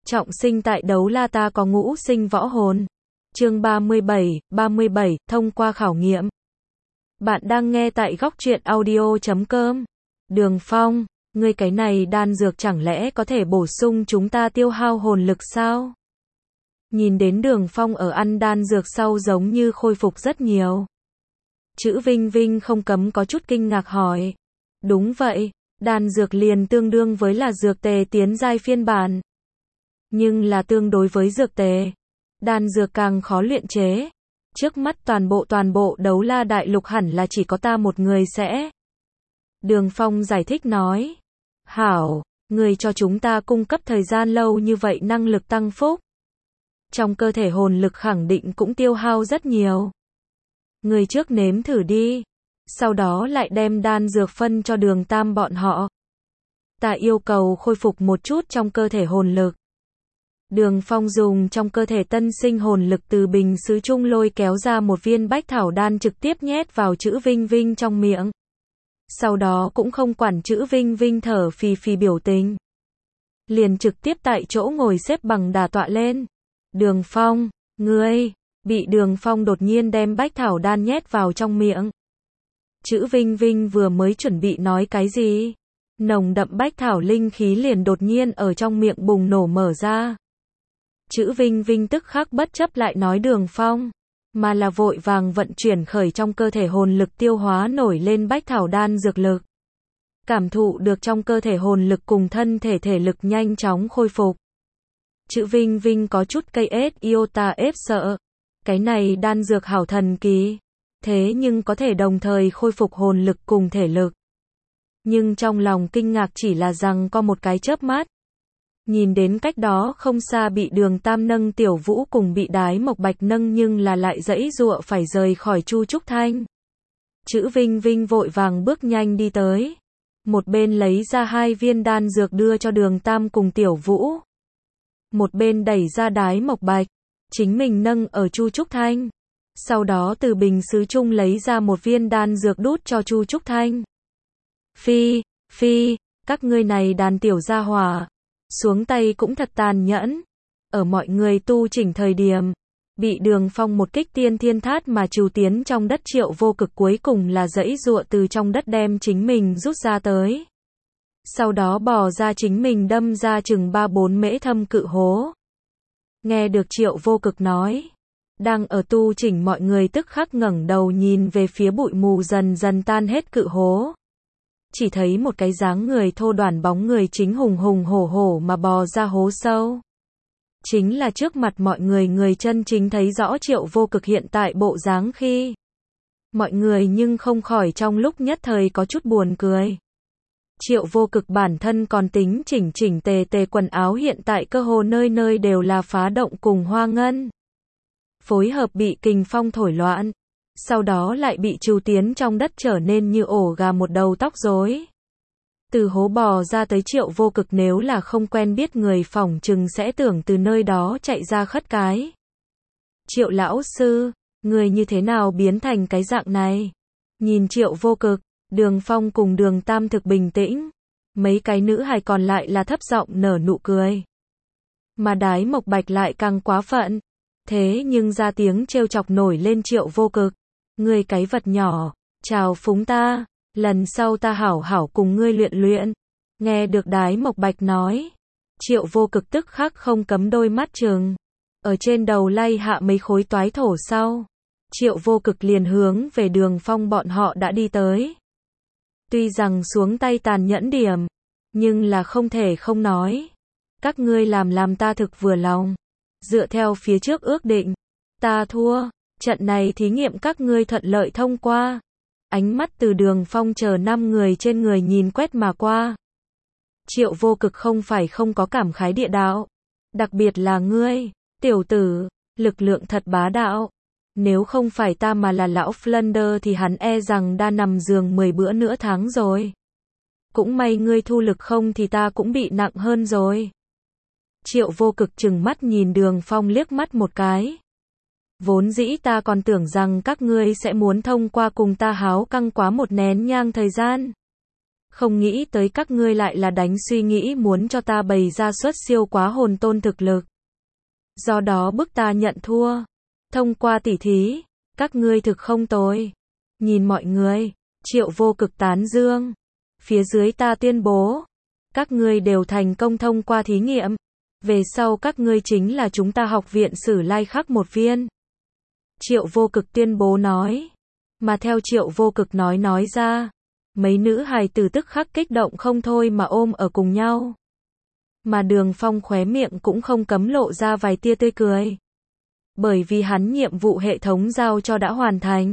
Trọng sinh tại Đấu La ta có ngũ sinh võ hồn. Chương 37, thông qua khảo nghiệm. Bạn đang nghe tại góc truyện audio.com. Đường Phong, ngươi cái này đan dược chẳng lẽ có thể bổ sung chúng ta tiêu hao hồn lực sao? Nhìn đến Đường Phong ở ăn đan dược sau giống như khôi phục rất nhiều. Chữ Vinh Vinh không cấm có chút kinh ngạc hỏi. Đúng vậy, đan dược liền tương đương với là dược tề tiến giai phiên bản. Nhưng là tương đối với dược tề, đan dược càng khó luyện chế. Trước mắt toàn bộ Đấu La đại lục hẳn là chỉ có ta một người sẽ. Đường Phong giải thích nói. Hảo, người cho chúng ta cung cấp thời gian lâu như vậy năng lực tăng phúc. Trong cơ thể hồn lực khẳng định cũng tiêu hao rất nhiều. Người trước nếm thử đi. Sau đó lại đem đan dược phân cho Đường Tam bọn họ. Ta yêu cầu khôi phục một chút trong cơ thể hồn lực. Đường Phong dùng trong cơ thể tân sinh hồn lực từ bình sứ trung lôi kéo ra một viên bách thảo đan trực tiếp nhét vào chữ Vinh Vinh trong miệng. Sau đó cũng không quản chữ Vinh Vinh thở phì phì biểu tình. Liền trực tiếp tại chỗ ngồi xếp bằng đà tọa lên. Đường Phong, ngươi, bị Đường Phong đột nhiên đem bách thảo đan nhét vào trong miệng. Chữ Vinh Vinh vừa mới chuẩn bị nói cái gì? Nồng đậm bách thảo linh khí liền đột nhiên ở trong miệng bùng nổ mở ra. Chữ Vinh Vinh tức khắc bất chấp lại nói Đường Phong, mà là vội vàng vận chuyển khởi trong cơ thể hồn lực tiêu hóa nổi lên bách thảo đan dược lực. Cảm thụ được trong cơ thể hồn lực cùng thân thể thể lực nhanh chóng khôi phục. Chữ Vinh Vinh có chút cây ết iota ép sợ. Cái này đan dược hảo thần kỳ. Thế nhưng có thể đồng thời khôi phục hồn lực cùng thể lực. Nhưng trong lòng kinh ngạc chỉ là rằng có một cái chớp mắt. Nhìn đến cách đó không xa bị Đường Tam nâng Tiểu Vũ cùng bị Đái Mộc Bạch nâng nhưng là lại giãy giụa phải rời khỏi Chu Trúc Thanh. Chữ Vinh Vinh vội vàng bước nhanh đi tới. Một bên lấy ra 2 viên đan dược đưa cho Đường Tam cùng Tiểu Vũ. Một bên đẩy ra Đái Mộc Bạch. Chính mình nâng ở Chu Trúc Thanh. Sau đó từ bình sứ trung lấy ra một viên đan dược đút cho Chu Trúc Thanh. Phi, các ngươi này đàn tiểu gia hỏa. Xuống tay cũng thật tàn nhẫn. Ở mọi người tu chỉnh thời điểm, bị Đường Phong một kích tiên thiên thát mà trù tiến trong đất Triệu Vô Cực cuối cùng là giãy giụa từ trong đất đem chính mình rút ra tới. Sau đó bỏ ra chính mình đâm ra chừng 3-4 mễ thâm cự hố. Nghe được Triệu Vô Cực nói, đang ở tu chỉnh mọi người tức khắc ngẩng đầu nhìn về phía bụi mù dần dần tan hết cự hố. Chỉ thấy một cái dáng người thô đoản bóng người chính hùng hùng hổ hổ mà bò ra hố sâu. Chính là trước mặt mọi người chân chính thấy rõ Triệu Vô Cực hiện tại bộ dáng khi. Mọi người nhưng không khỏi trong lúc nhất thời có chút buồn cười. Triệu Vô Cực bản thân còn tính chỉnh tề quần áo hiện tại cơ hồ nơi nơi đều là phá động cùng hoa ngân. Phối hợp bị kình phong thổi loạn. Sau đó lại bị trù tiến trong đất trở nên như ổ gà một đầu tóc rối. Từ hố bò ra tới Triệu Vô Cực nếu là không quen biết người phỏng chừng sẽ tưởng từ nơi đó chạy ra khất cái. Triệu lão sư, người như thế nào biến thành cái dạng này? Nhìn Triệu Vô Cực, Đường Phong cùng Đường Tam thực bình tĩnh. Mấy cái nữ hài còn lại là thấp giọng nở nụ cười. Mà Đái Mộc Bạch lại càng quá phận. Thế nhưng ra tiếng trêu chọc nổi lên Triệu Vô Cực. Ngươi cái vật nhỏ, chào phúng ta, lần sau ta hảo hảo cùng ngươi luyện. Nghe được Đái Mộc Bạch nói, Triệu Vô Cực tức khắc không cấm đôi mắt trừng. Ở trên đầu lay hạ mấy khối toái thổ sau, Triệu Vô Cực liền hướng về Đường Phong bọn họ đã đi tới. Tuy rằng xuống tay tàn nhẫn điểm, nhưng là không thể không nói. Các ngươi làm ta thực vừa lòng. Dựa theo phía trước ước định, ta thua. Trận này thí nghiệm các ngươi thuận lợi thông qua. Ánh mắt từ Đường Phong chờ 5 người trên người nhìn quét mà qua. Triệu Vô Cực không phải không có cảm khái địa đạo. Đặc biệt là ngươi, tiểu tử, lực lượng thật bá đạo. Nếu không phải ta mà là lão Flander thì hắn e rằng đã nằm giường 10 bữa nửa tháng rồi. Cũng may ngươi thu lực không thì ta cũng bị nặng hơn rồi. Triệu Vô Cực trừng mắt nhìn Đường Phong liếc mắt một cái. Vốn dĩ ta còn tưởng rằng các ngươi sẽ muốn thông qua cùng ta háo căng quá một nén nhang thời gian. Không nghĩ tới các ngươi lại là đánh suy nghĩ muốn cho ta bày ra xuất siêu quá hồn tôn thực lực. Do đó bức ta nhận thua. Thông qua tỉ thí, các ngươi thực không tồi. Nhìn mọi người, Triệu Vô Cực tán dương. Phía dưới ta tuyên bố, các ngươi đều thành công thông qua thí nghiệm. Về sau các ngươi chính là chúng ta học viện Sử Lai Khắc một viên. Triệu Vô Cực tuyên bố nói. Mà theo Triệu Vô Cực nói ra, mấy nữ hài tử tức khắc kích động không thôi mà ôm ở cùng nhau. Mà Đường Phong khóe miệng cũng không cấm lộ ra vài tia tươi cười. Bởi vì hắn nhiệm vụ hệ thống giao cho đã hoàn thành.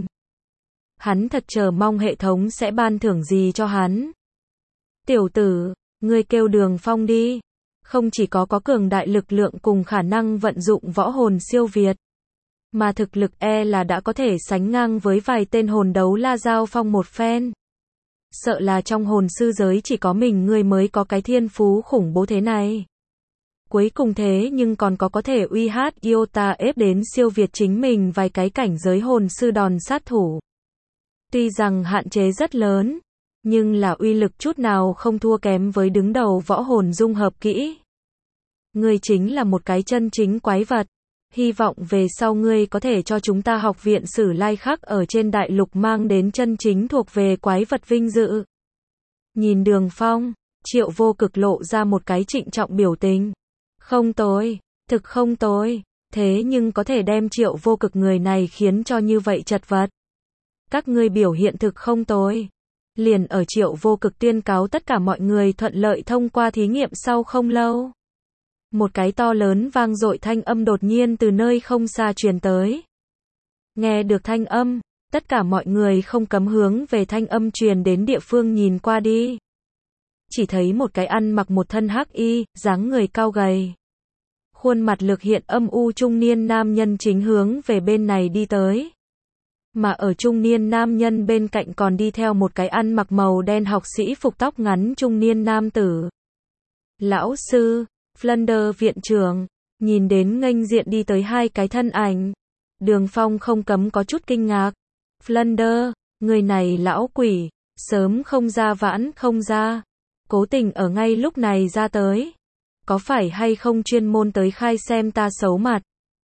Hắn thật chờ mong hệ thống sẽ ban thưởng gì cho hắn. Tiểu tử, ngươi kêu Đường Phong đi. Không chỉ có cường đại lực lượng cùng khả năng vận dụng võ hồn siêu việt, mà thực lực là đã có thể sánh ngang với vài tên hồn đấu la giao phong một phen. Sợ là trong hồn sư giới chỉ có mình ngươi mới có cái thiên phú khủng bố thế này. Cuối cùng thế nhưng còn có thể uy hát Iota ép đến siêu việt chính mình vài cái cảnh giới hồn sư đòn sát thủ. Tuy rằng hạn chế rất lớn, nhưng là uy lực chút nào không thua kém với đứng đầu võ hồn dung hợp kỹ. Ngươi chính là một cái chân chính quái vật. Hy vọng về sau ngươi có thể cho chúng ta học viện Sử Lai Khắc ở trên đại lục mang đến chân chính thuộc về quái vật vinh dự. Nhìn Đường Phong, Triệu Vô Cực lộ ra một cái trịnh trọng biểu tình. Không tồi, thực không tồi, thế nhưng có thể đem Triệu Vô Cực người này khiến cho như vậy chật vật. Các ngươi biểu hiện thực không tồi. Liền ở Triệu Vô Cực tuyên cáo tất cả mọi người thuận lợi thông qua thí nghiệm sau không lâu. Một cái to lớn vang dội thanh âm đột nhiên từ nơi không xa truyền tới. Nghe được thanh âm, tất cả mọi người không cấm hướng về thanh âm truyền đến địa phương nhìn qua đi. Chỉ thấy một cái ăn mặc một thân hắc y, dáng người cao gầy. Khuôn mặt lực hiện âm u trung niên nam nhân chính hướng về bên này đi tới. Mà ở trung niên nam nhân bên cạnh còn đi theo một cái ăn mặc màu đen học sĩ phục tóc ngắn trung niên nam tử. Lão sư, Flunder viện trưởng, nhìn đến nghênh diện đi tới hai cái thân ảnh. Đường Phong không cấm có chút kinh ngạc. Flunder, người này lão quỷ, sớm không ra vãn không ra. Cố tình ở ngay lúc này ra tới. Có phải hay không chuyên môn tới khai xem ta xấu mặt.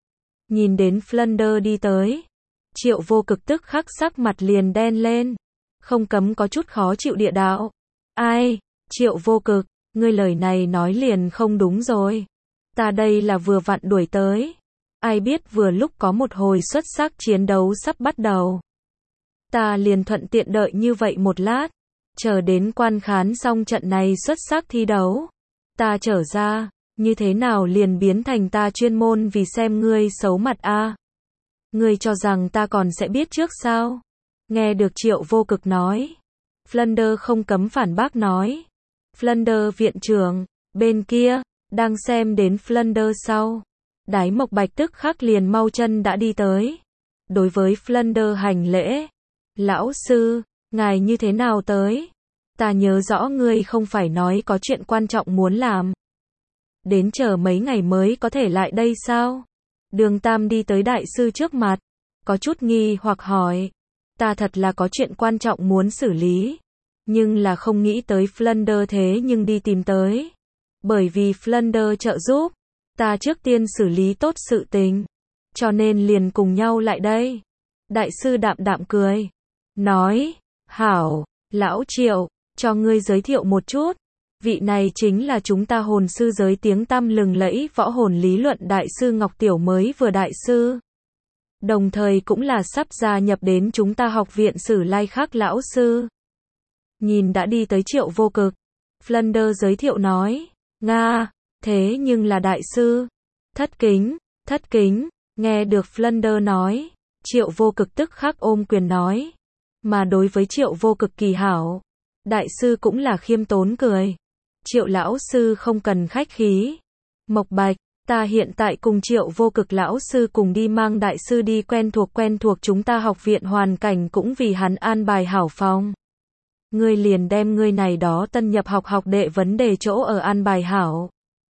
Nhìn đến Flunder đi tới. Triệu Vô Cực tức khắc sắc mặt liền đen lên. Không cấm có chút khó chịu địa đạo. Ai, Triệu Vô Cực, ngươi lời này nói liền không đúng rồi. Ta đây là vừa vặn đuổi tới. Ai biết vừa lúc có một hồi xuất sắc chiến đấu sắp bắt đầu. Ta liền thuận tiện đợi như vậy một lát. Chờ đến quan khán xong trận này xuất sắc thi đấu. Ta trở ra, như thế nào liền biến thành ta chuyên môn vì xem ngươi xấu mặt a. Ngươi cho rằng ta còn sẽ biết trước sao? Nghe được Triệu Vô Cực nói. Flunder không cấm phản bác nói. Flunder viện trưởng, bên kia, đang xem đến Flunder sau. Đái Mộc Bạch tức khắc liền mau chân đã đi tới. Đối với Flunder hành lễ. Lão sư, ngài như thế nào tới? Ta nhớ rõ ngươi không phải nói có chuyện quan trọng muốn làm. Đến chờ mấy ngày mới có thể lại đây sao? Đường Tam đi tới đại sư trước mặt. Có chút nghi hoặc hỏi. Ta thật là có chuyện quan trọng muốn xử lý. Nhưng là không nghĩ tới Flunder thế nhưng đi tìm tới. Bởi vì Flunder trợ giúp. Ta trước tiên xử lý tốt sự tình. Cho nên liền cùng nhau lại đây. Đại sư đạm đạm cười. Nói. Hảo, lão Triệu, cho ngươi giới thiệu một chút. Vị này chính là chúng ta hồn sư giới tiếng tăm lừng lẫy võ hồn lý luận đại sư Ngọc Tiểu mới vừa đại sư. Đồng thời cũng là sắp gia nhập đến chúng ta học viện Sử Lai Khắc lão sư. Nhìn đã đi tới Triệu Vô Cực. Flunder giới thiệu nói. Nga, thế nhưng là đại sư. Thất kính, nghe được Flunder nói. Triệu Vô Cực tức khắc ôm quyền nói. Mà đối với Triệu Vô Cực kỳ hảo. Đại sư cũng là khiêm tốn cười. Triệu lão sư không cần khách khí. Mộc Bạch, ta hiện tại cùng Triệu Vô Cực lão sư cùng đi mang đại sư đi quen thuộc chúng ta học viện hoàn cảnh cũng vì hắn an bài hảo phòng. Ngươi liền đem ngươi này đó tân nhập học đệ vấn đề chỗ ở an bài hảo.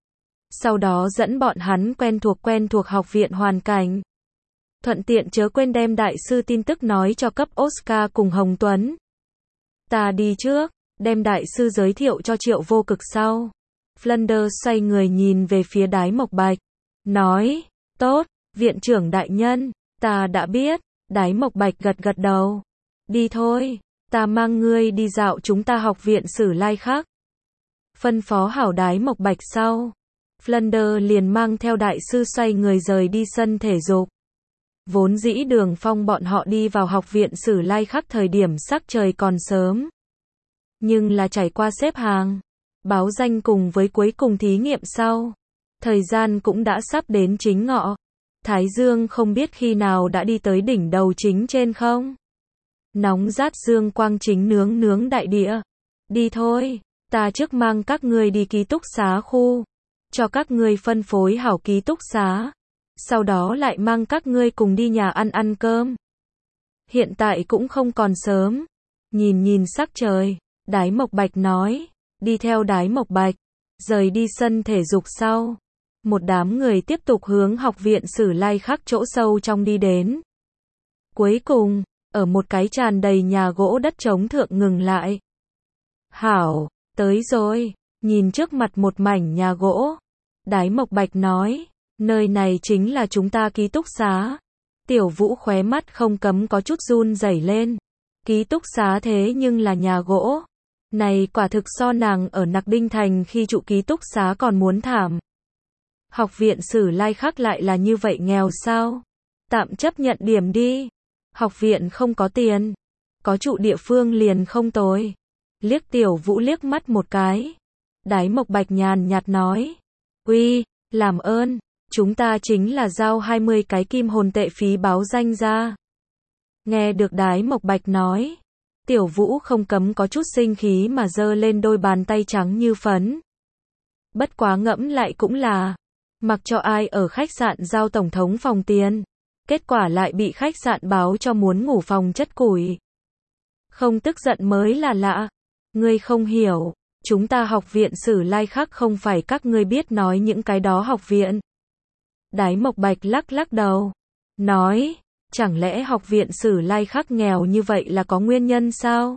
Sau đó dẫn bọn hắn quen thuộc học viện hoàn cảnh. Thuận tiện chớ quên đem đại sư tin tức nói cho cấp Oscar cùng Hồng Tuấn. Ta đi trước, đem đại sư giới thiệu cho Triệu Vô Cực sau. Flanders xoay người nhìn về phía Đái Mộc Bạch, nói, tốt, viện trưởng đại nhân, ta đã biết. Đái Mộc Bạch gật gật đầu, đi thôi, ta mang ngươi đi dạo chúng ta học viện Sử Lai Khắc. Phân phó hảo Đái Mộc Bạch sau, Flanders liền mang theo đại sư xoay người rời đi sân thể dục. Vốn dĩ Đường Phong bọn họ đi vào học viện Sử Lai Khắc thời điểm sắc trời còn sớm. Nhưng là trải qua xếp hàng, báo danh cùng với cuối cùng thí nghiệm sau. Thời gian cũng đã sắp đến chính ngọ. Thái dương không biết khi nào đã đi tới đỉnh đầu chính trên không. Nóng rát dương quang chính nướng nướng đại địa. Đi thôi, ta trước mang các ngươi đi ký túc xá khu. Cho các ngươi phân phối hảo ký túc xá. Sau đó lại mang các ngươi cùng đi nhà ăn cơm. Hiện tại cũng không còn sớm. Nhìn sắc trời, Đái Mộc Bạch nói, đi theo Đái Mộc Bạch, rời đi sân thể dục sau. Một đám người tiếp tục hướng học viện Sử Lai Khắc chỗ sâu trong đi đến. Cuối cùng, ở một cái tràn đầy nhà gỗ đất trống thượng ngừng lại. Hảo, tới rồi, nhìn trước mặt một mảnh nhà gỗ. Đái Mộc Bạch nói, nơi này chính là chúng ta ký túc xá. Tiểu Vũ khóe mắt không cấm có chút run rẩy lên. Ký túc xá thế nhưng là nhà gỗ. Này quả thực so nàng ở Nặc Đinh Thành khi trụ ký túc xá còn muốn thảm. Học viện Sử Lai Khắc lại là như vậy nghèo sao? Tạm chấp nhận điểm đi. Học viện không có tiền. Có trụ địa phương liền không tồi. Liếc Tiểu Vũ liếc mắt một cái. Đái Mộc Bạch nhàn nhạt nói. Uy, làm ơn, chúng ta chính là giao 20 cái kim hồn tệ phí báo danh ra. Nghe được Đái Mộc Bạch nói. Tiểu Vũ không cấm có chút sinh khí mà giơ lên đôi bàn tay trắng như phấn. Bất quá ngẫm lại cũng là, mặc cho ai ở khách sạn giao tổng thống phòng tiền, kết quả lại bị khách sạn báo cho muốn ngủ phòng chất củi. Không tức giận mới là lạ. Ngươi không hiểu, chúng ta học viện Sử Lai Khắc không phải các ngươi biết nói những cái đó học viện. Đái Mộc Bạch lắc lắc đầu, nói, chẳng lẽ học viện Sử Lai Khắc nghèo như vậy là có nguyên nhân sao?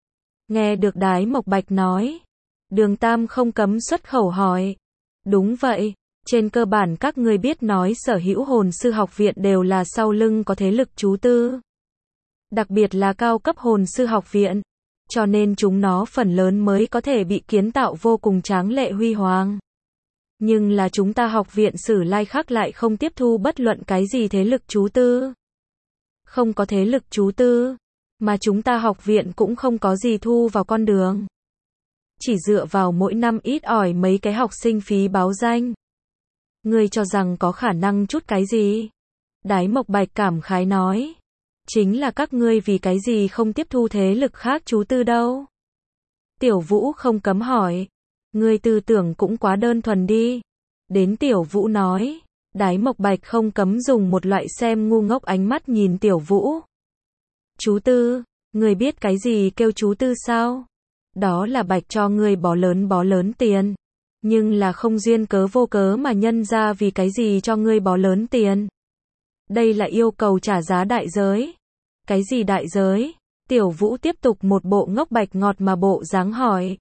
Nghe được Đái Mộc Bạch nói, Đường Tam không cấm xuất khẩu hỏi. Đúng vậy, trên cơ bản các ngươi biết nói sở hữu hồn sư học viện đều là sau lưng có thế lực chú tư. Đặc biệt là cao cấp hồn sư học viện, cho nên chúng nó phần lớn mới có thể bị kiến tạo vô cùng tráng lệ huy hoàng. Nhưng là chúng ta học viện Sử Lai Khắc lại không tiếp thu bất luận cái gì thế lực chú tư. Không có thế lực chú tư, mà chúng ta học viện cũng không có gì thu vào con đường. Chỉ dựa vào mỗi năm ít ỏi mấy cái học sinh phí báo danh. Ngươi cho rằng có khả năng chút cái gì? Đái Mộc Bạch cảm khái nói. Chính là các ngươi vì cái gì không tiếp thu thế lực khác chú tư đâu? Tiểu Vũ không cấm hỏi. Ngươi tư tưởng cũng quá đơn thuần đi. Đến Tiểu Vũ nói. Đái Mộc Bạch không cấm dùng một loại xem ngu ngốc ánh mắt nhìn Tiểu Vũ. Chú tư, ngươi biết cái gì kêu chú tư sao? Đó là Bạch cho ngươi bó lớn tiền. Nhưng là không duyên cớ vô cớ mà nhân ra vì cái gì cho ngươi bó lớn tiền. Đây là yêu cầu trả giá đại giới. Cái gì đại giới? Tiểu Vũ tiếp tục một bộ ngốc bạch ngọt mà bộ dáng hỏi.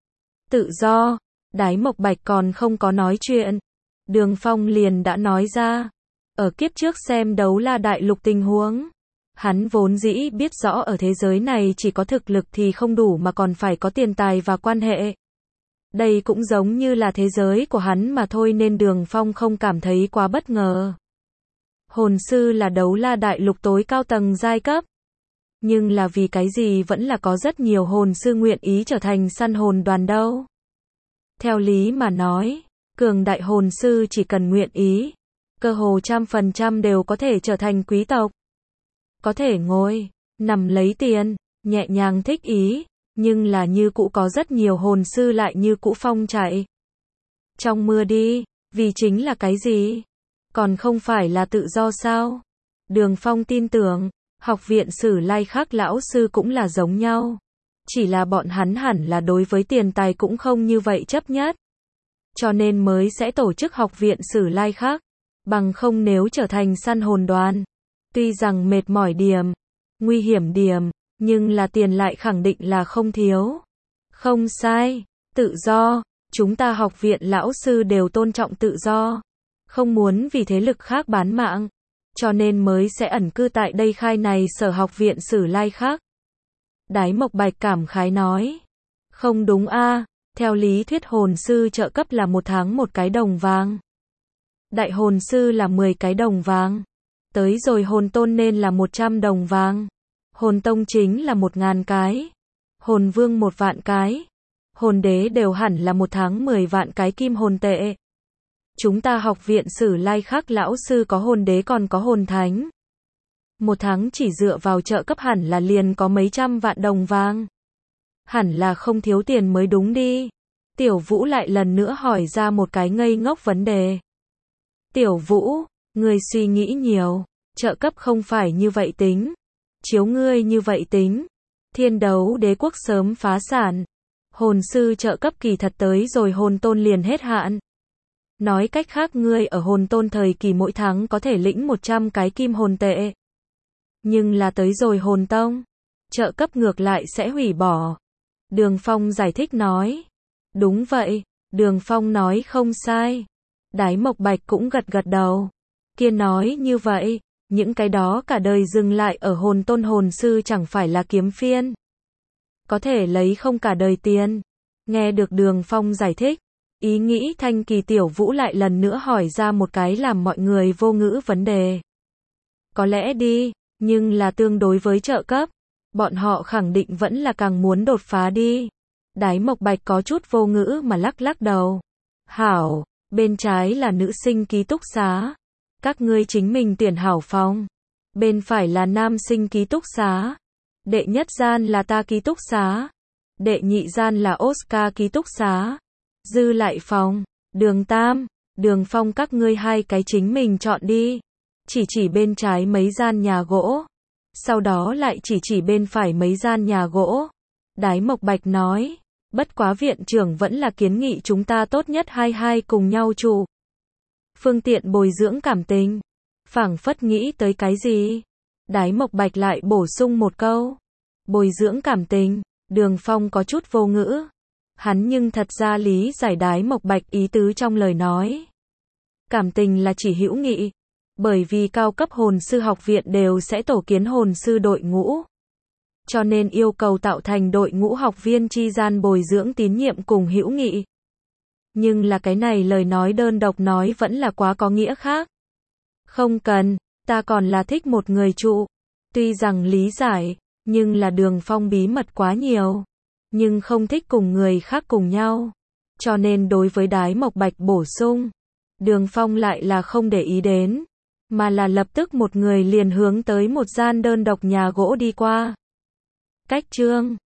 Tự do. Đái Mộc Bạch còn không có nói chuyện. Đường Phong liền đã nói ra. Ở kiếp trước xem Đấu La Đại Lục tình huống. Hắn vốn dĩ biết rõ ở thế giới này chỉ có thực lực thì không đủ mà còn phải có tiền tài và quan hệ. Đây cũng giống như là thế giới của hắn mà thôi nên Đường Phong không cảm thấy quá bất ngờ. Hồn sư là Đấu La Đại Lục tối cao tầng giai cấp. Nhưng là vì cái gì vẫn là có rất nhiều hồn sư nguyện ý trở thành săn hồn đoàn đâu. Theo lý mà nói, cường đại hồn sư chỉ cần nguyện ý, cơ hồ 100% đều có thể trở thành quý tộc. Có thể ngồi, nằm lấy tiền, nhẹ nhàng thích ý, nhưng là như cũ có rất nhiều hồn sư lại như cũ phong chạy. Trong mưa đi, vì chính là cái gì? Còn không phải là tự do sao? Đường Phong tin tưởng, học viện Sử Lai Khắc lão sư cũng là giống nhau. Chỉ là bọn hắn hẳn là đối với tiền tài cũng không như vậy chấp nhất. Cho nên mới sẽ tổ chức học viện Sử Lai Khắc. Bằng không nếu trở thành săn hồn đoàn. Tuy rằng mệt mỏi điểm, nguy hiểm điểm, nhưng là tiền lại khẳng định là không thiếu. Không sai, tự do, chúng ta học viện lão sư đều tôn trọng tự do, không muốn vì thế lực khác bán mạng, cho nên mới sẽ ẩn cư tại đây khai này sở học viện Sử Lai khác. Đái Mộc Bạch cảm khái nói. Không đúng a, theo lý thuyết hồn sư trợ cấp là 1 tháng 1 cái đồng vàng. Đại hồn sư là 10 cái đồng vàng. Tới rồi hồn tôn nên là 100 đồng vàng. Hồn tông chính là 1000 cái. Hồn vương 1 vạn cái. Hồn đế đều hẳn là 1 tháng 10 vạn cái kim hồn tệ. Chúng ta học viện Sử Lai khác lão sư có hồn đế còn có hồn thánh. 1 tháng chỉ dựa vào trợ cấp hẳn là liền có mấy trăm vạn đồng vàng. Hẳn là không thiếu tiền mới đúng đi. Tiểu Vũ lại lần nữa hỏi ra một cái ngây ngốc vấn đề. Tiểu Vũ, ngươi suy nghĩ nhiều, trợ cấp không phải như vậy tính. Chiếu ngươi như vậy tính, Thiên Đấu Đế quốc sớm phá sản. Hồn sư trợ cấp kỳ thật tới rồi hồn tôn liền hết hạn. Nói cách khác ngươi ở hồn tôn thời kỳ mỗi tháng có thể lĩnh 100 cái kim hồn tệ. Nhưng là tới rồi hồn tông, trợ cấp ngược lại sẽ hủy bỏ. Đường Phong giải thích nói. Đúng vậy, Đường Phong nói không sai. Đái Mộc Bạch cũng gật gật đầu. Kia nói như vậy, những cái đó cả đời dừng lại ở hồn tôn hồn sư chẳng phải là kiếm phiên. Có thể lấy không cả đời tiền. Nghe được Đường Phong giải thích, ý nghĩ Thanh Kỳ Tiểu Vũ lại lần nữa hỏi ra một cái làm mọi người vô ngữ vấn đề. Có lẽ đi, nhưng là tương đối với trợ cấp, bọn họ khẳng định vẫn là càng muốn đột phá đi. Đái Mộc Bạch có chút vô ngữ mà lắc lắc đầu. Hảo, bên trái là nữ sinh ký túc xá. Các ngươi chính mình tuyển hảo phòng. Bên phải là nam sinh ký túc xá. Đệ nhất gian là ta ký túc xá. Đệ nhị gian là Oscar ký túc xá. Dư lại phòng, Đường Tam, Đường Phong các ngươi 2 cái chính mình chọn đi. Chỉ bên trái mấy gian nhà gỗ. Sau đó lại chỉ bên phải mấy gian nhà gỗ. Đái Mộc Bạch nói. Bất quá viện trưởng vẫn là kiến nghị chúng ta tốt nhất 22 cùng nhau trụ. Phương tiện bồi dưỡng cảm tình. Phảng phất nghĩ tới cái gì? Đái Mộc Bạch lại bổ sung một câu. Bồi dưỡng cảm tình. Đường Phong có chút vô ngữ. Hắn nhưng thật ra lý giải Đái Mộc Bạch ý tứ trong lời nói. Cảm tình là chỉ hữu nghị. Bởi vì cao cấp hồn sư học viện đều sẽ tổ kiến hồn sư đội ngũ. Cho nên yêu cầu tạo thành đội ngũ học viên chi gian bồi dưỡng tín nhiệm cùng hữu nghị. Nhưng là cái này lời nói đơn độc nói vẫn là quá có nghĩa khác. Không cần, ta còn là thích một người trụ. Tuy rằng lý giải, nhưng là Đường Phong bí mật quá nhiều. Nhưng không thích cùng người khác cùng nhau. Cho nên đối với Đái Mộc Bạch bổ sung, Đường Phong lại là không để ý đến. Mà là lập tức một người liền hướng tới một gian đơn độc nhà gỗ đi qua. Cách chương